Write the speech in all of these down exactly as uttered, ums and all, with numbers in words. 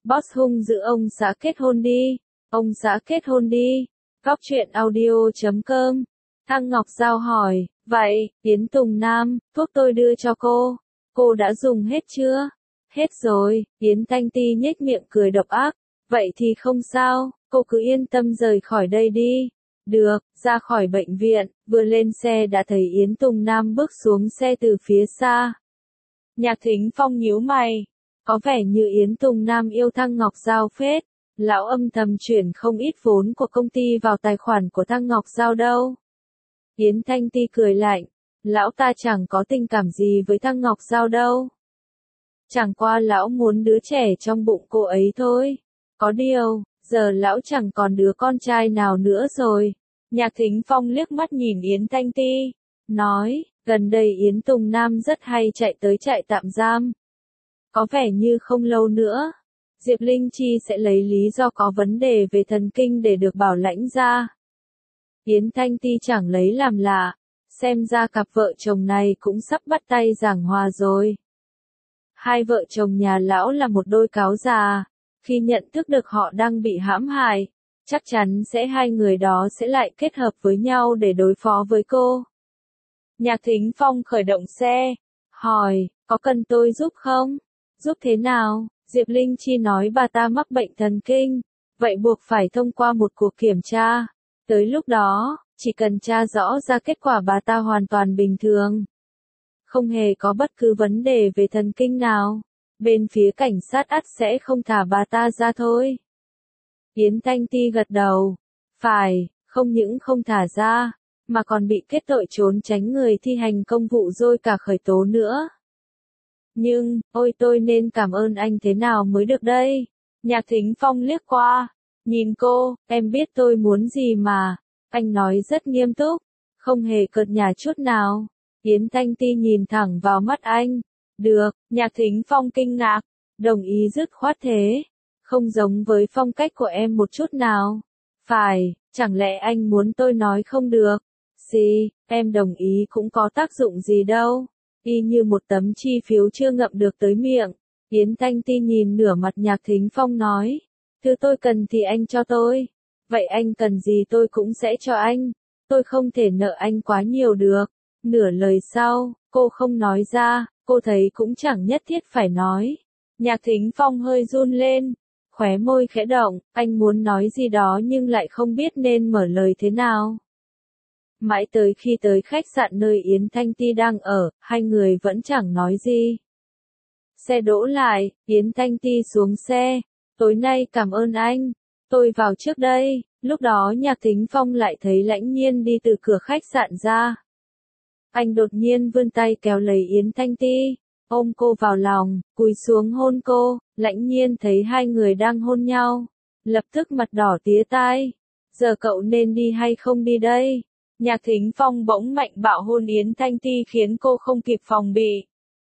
Boss hung dữ ông xã kết hôn đi. Ông xã kết hôn đi. Góc truyện audio chấm com. Thăng Ngọc Giao hỏi, vậy, Yến Tùng Nam, thuốc tôi đưa cho cô, cô đã dùng hết chưa? Hết rồi, Yến Thanh Ti nhếch miệng cười độc ác, vậy thì không sao, cô cứ yên tâm rời khỏi đây đi. Được, ra khỏi bệnh viện, vừa lên xe đã thấy Yến Tùng Nam bước xuống xe từ phía xa. Nhạc Thính Phong nhíu mày, có vẻ như Yến Tùng Nam yêu Thăng Ngọc Giao phết, lão âm thầm chuyển không ít vốn của công ty vào tài khoản của Thăng Ngọc Giao đâu. Yến Thanh Ti cười lạnh, lão ta chẳng có tình cảm gì với Thăng Ngọc Giao đâu. Chẳng qua lão muốn đứa trẻ trong bụng cô ấy thôi. Có điều, giờ lão chẳng còn đứa con trai nào nữa rồi. Nhạc Thính Phong liếc mắt nhìn Yến Thanh Ti, nói, gần đây Yến Tùng Nam rất hay chạy tới trại tạm giam. Có vẻ như không lâu nữa, Diệp Linh Chi sẽ lấy lý do có vấn đề về thần kinh để được bảo lãnh ra. Yến Thanh Ti chẳng lấy làm lạ, xem ra cặp vợ chồng này cũng sắp bắt tay giảng hòa rồi. Hai vợ chồng nhà lão là một đôi cáo già, khi nhận thức được họ đang bị hãm hại, chắc chắn sẽ hai người đó sẽ lại kết hợp với nhau để đối phó với cô. Nhạc Thính Phong khởi động xe, hỏi, có cần tôi giúp không? Giúp thế nào? Diệp Linh Chi nói bà ta mắc bệnh thần kinh, vậy buộc phải thông qua một cuộc kiểm tra. Tới lúc đó, chỉ cần tra rõ ra kết quả bà ta hoàn toàn bình thường. Không hề có bất cứ vấn đề về thần kinh nào. Bên phía cảnh sát ắt sẽ không thả bà ta ra thôi. Yến Thanh Ti gật đầu. Phải, không những không thả ra, mà còn bị kết tội trốn tránh người thi hành công vụ rồi cả khởi tố nữa. Nhưng, ôi tôi nên cảm ơn anh thế nào mới được đây? Nhạc Thính Phong liếc qua, nhìn cô, em biết tôi muốn gì mà. Anh nói rất nghiêm túc, không hề cợt nhả chút nào. Yến Thanh Ti nhìn thẳng vào mắt anh. Được, Nhạc Thính Phong kinh ngạc, đồng ý dứt khoát thế. Không giống với phong cách của em một chút nào. Phải, chẳng lẽ anh muốn tôi nói không được? Gì, em đồng ý cũng có tác dụng gì đâu. Y như một tấm chi phiếu chưa ngậm được tới miệng. Yến Thanh Ti nhìn nửa mặt Nhạc Thính Phong nói. Thứ tôi cần thì anh cho tôi. Vậy anh cần gì tôi cũng sẽ cho anh. Tôi không thể nợ anh quá nhiều được. Nửa lời sau, cô không nói ra, cô thấy cũng chẳng nhất thiết phải nói. Nhạc Thính Phong hơi run lên, khóe môi khẽ động, anh muốn nói gì đó nhưng lại không biết nên mở lời thế nào. Mãi tới khi tới khách sạn nơi Yến Thanh Ti đang ở, hai người vẫn chẳng nói gì. Xe đỗ lại, Yến Thanh Ti xuống xe, tối nay cảm ơn anh, tôi vào trước đây. Lúc đó Nhạc Thính Phong lại thấy Lãnh Nhiên đi từ cửa khách sạn ra. Anh đột nhiên vươn tay kéo lấy Yến Thanh Ti, ôm cô vào lòng, cúi xuống hôn cô. Lãnh Nhiên thấy hai người đang hôn nhau, lập tức mặt đỏ tía tai. Giờ cậu nên đi hay không đi đây? Nhạc Thính Phong bỗng mạnh bạo hôn Yến Thanh Ti khiến cô không kịp phòng bị.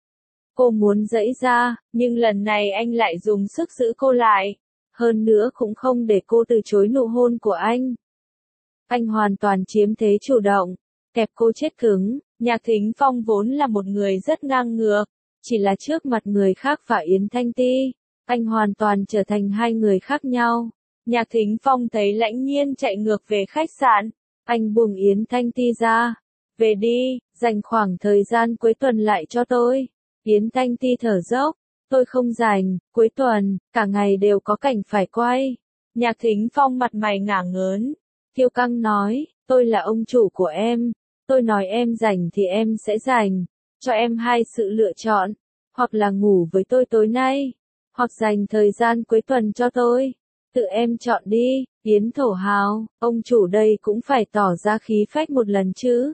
Cô muốn giãy ra, nhưng lần này anh lại dùng sức giữ cô lại. Hơn nữa cũng không để cô từ chối nụ hôn của anh. Anh hoàn toàn chiếm thế chủ động, kẹp cô chết cứng. Nhạc Thính Phong vốn là một người rất ngang ngược, chỉ là trước mặt người khác và Yến Thanh Ti, anh hoàn toàn trở thành hai người khác nhau. Nhạc Thính Phong thấy Lãnh Nhiên chạy ngược về khách sạn, anh buông Yến Thanh Ti ra. Về đi, dành khoảng thời gian cuối tuần lại cho tôi. Yến Thanh Ti thở dốc, tôi không rảnh, cuối tuần, cả ngày đều có cảnh phải quay. Nhạc Thính Phong mặt mày ngả ngớn, kiêu căng nói, tôi là ông chủ của em. Tôi nói em rảnh thì em sẽ rảnh, cho em hai sự lựa chọn, hoặc là ngủ với tôi tối nay, hoặc dành thời gian cuối tuần cho tôi. Tự em chọn đi. Yến thổ hào, ông chủ đây cũng phải tỏ ra khí phách một lần chứ.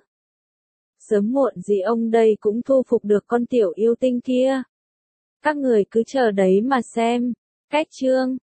Sớm muộn gì ông đây cũng thu phục được con tiểu yêu tinh kia. Các người cứ chờ đấy mà xem. Cách chương